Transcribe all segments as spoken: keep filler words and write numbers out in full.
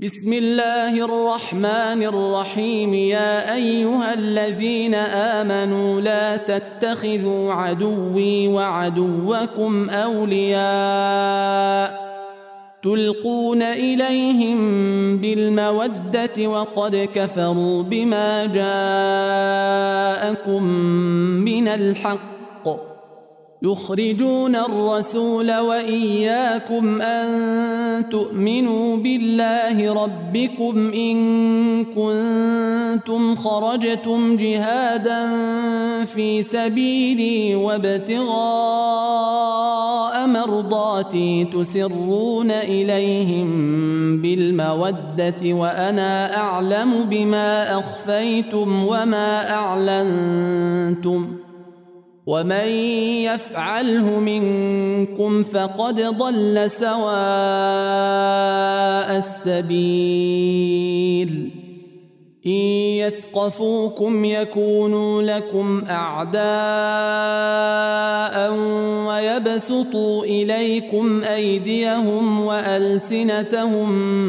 بسم الله الرحمن الرحيم. يا أيها الذين آمنوا لا تتخذوا عدوي وعدوكم أولياء تلقون إليهم بالمودة وقد كفروا بما جاءكم من الحق يخرجون الرسول وإياكم أن تؤمنوا بالله ربكم إن كنتم خرجتم جهادا في سبيلي وابتغاء مرضاتي تسرون إليهم بالمودة وأنا أعلم بما أخفيتم وما أعلنتم ومن يفعله منكم فقد ضل سواء السبيل. إن يثقفوكم يكونوا لكم أعداء ويبسطوا إليكم أيديهم وألسنتهم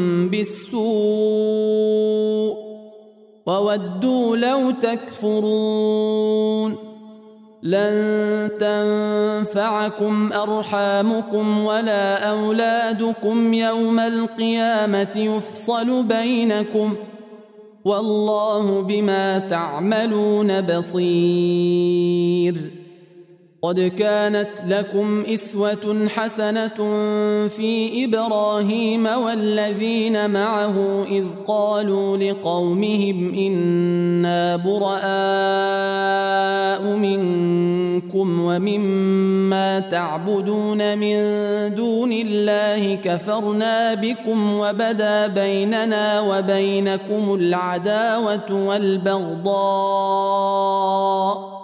بالسوء وودوا لو تكفرون. لن تنفعكم أرحامكم ولا أولادكم يوم القيامة يفصل بينكم والله بما تعملون بصير. قد كانت لكم إسوة حسنة في إبراهيم والذين معه إذ قالوا لقومهم إنا براء منكم ومما تعبدون من دون الله كفرنا بكم وبدا بيننا وبينكم العداوة والبغضاء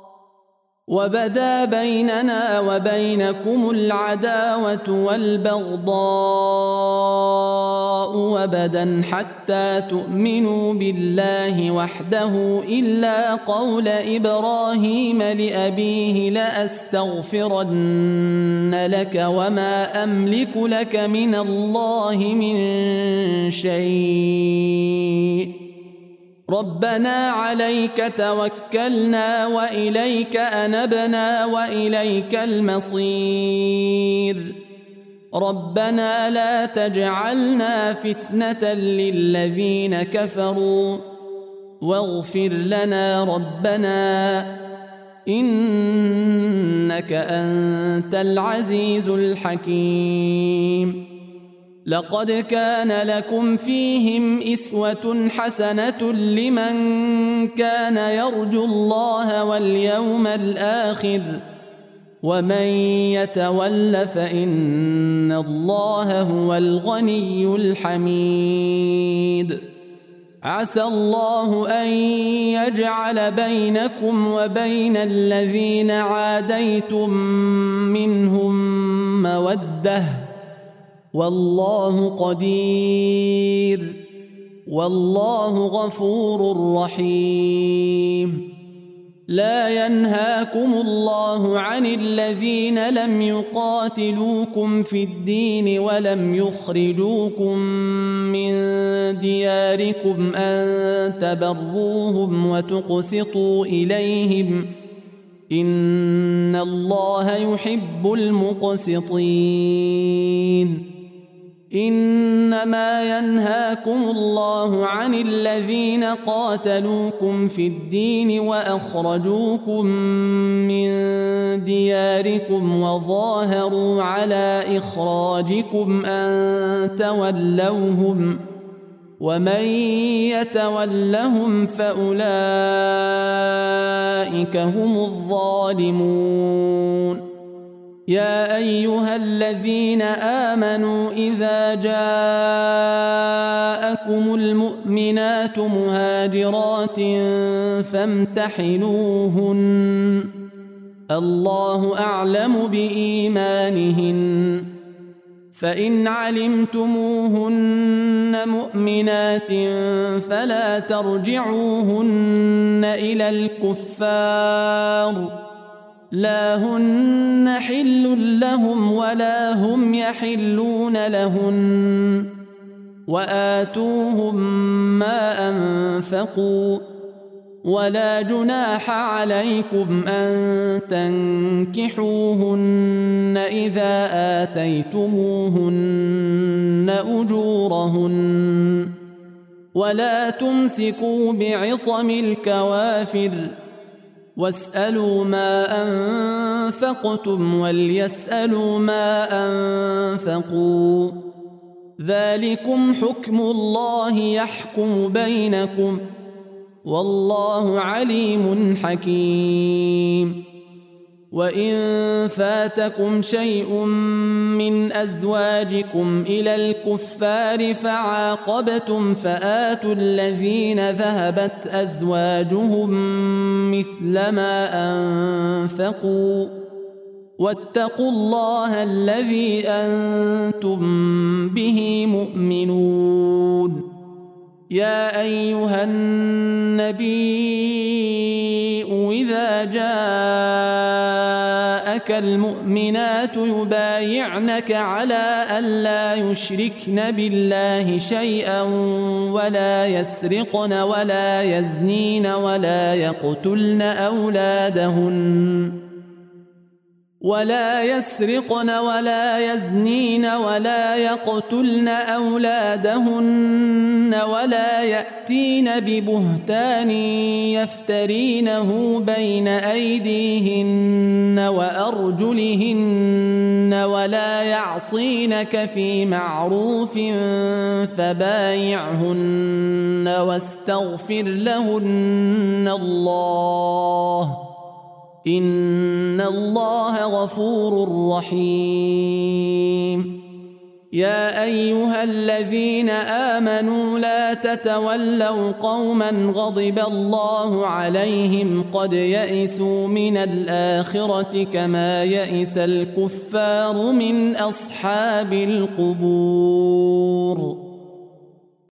وبدا بيننا وبينكم العداوة والبغضاء وبدا حتى تؤمنوا بالله وحده إلا قول إبراهيم لأبيه لأستغفرن لك وما أملك لك من الله من شيء ربنا عليك توكلنا وإليك أنبنا وإليك المصير. ربنا لا تجعلنا فتنة للذين كفروا واغفر لنا ربنا إنك أنت العزيز الحكيم. لقد كان لكم فيهم إسوة حسنة لمن كان يرجو الله واليوم الآخر ومن يتول فإن الله هو الغني الحميد. عسى الله أن يجعل بينكم وبين الذين عاديتم منهم مودة والله قدير والله غفور رحيم. لا ينهاكم الله عن الذين لم يقاتلوكم في الدين ولم يخرجوكم من دياركم أن تبروهم وتقسطوا إليهم إن الله يحب المقسطين. إنما ينهاكم الله عن الذين قاتلوكم في الدين وأخرجوكم من دياركم وظاهروا على إخراجكم أن تولوهم ومن يتولهم فأولئك هم الظالمون. يا أيها الذين آمنوا إذا جاءكم المؤمنات مهاجرات فامتحنوهن الله أعلم بإيمانهن فإن علمتموهن مؤمنات فلا ترجعوهن إلى الكفار لا هن حل لهم ولا هم يحلون لهن وآتوهم ما أنفقوا ولا جناح عليكم أن تنكحوهن إذا آتيتموهن أجورهن ولا تمسكوا بعصم الكوافر واسألوا ما أنفقتم وليسألوا ما أنفقوا ذلكم حكم الله يحكم بينكم والله عليم حكيم وإن فاتكم شيء من أزواجكم إلى الكفار فعاقبتم فآتوا الذين ذهبت أزواجهم مثل ما أنفقوا واتقوا الله الذي أنتم به مؤمنون يا أيها النبي إذا جاءك المؤمنات يبايعنك على ألا يشركن بالله شيئا ولا يسرقن ولا يزنين ولا يقتلن أولادهن ولا يسرقن ولا يزنين ولا يقتلن أولادهن ولا يأتين ببهتان يفترينه بين أيديهن وأرجلهن ولا يعصينك في معروف فبايعهن واستغفر لهن الله إن الله غفور رحيم يا أيها الذين آمنوا لا تتولوا قوما غضب الله عليهم قد يئسوا من الآخرة كما يئس الكفار من أصحاب القبور.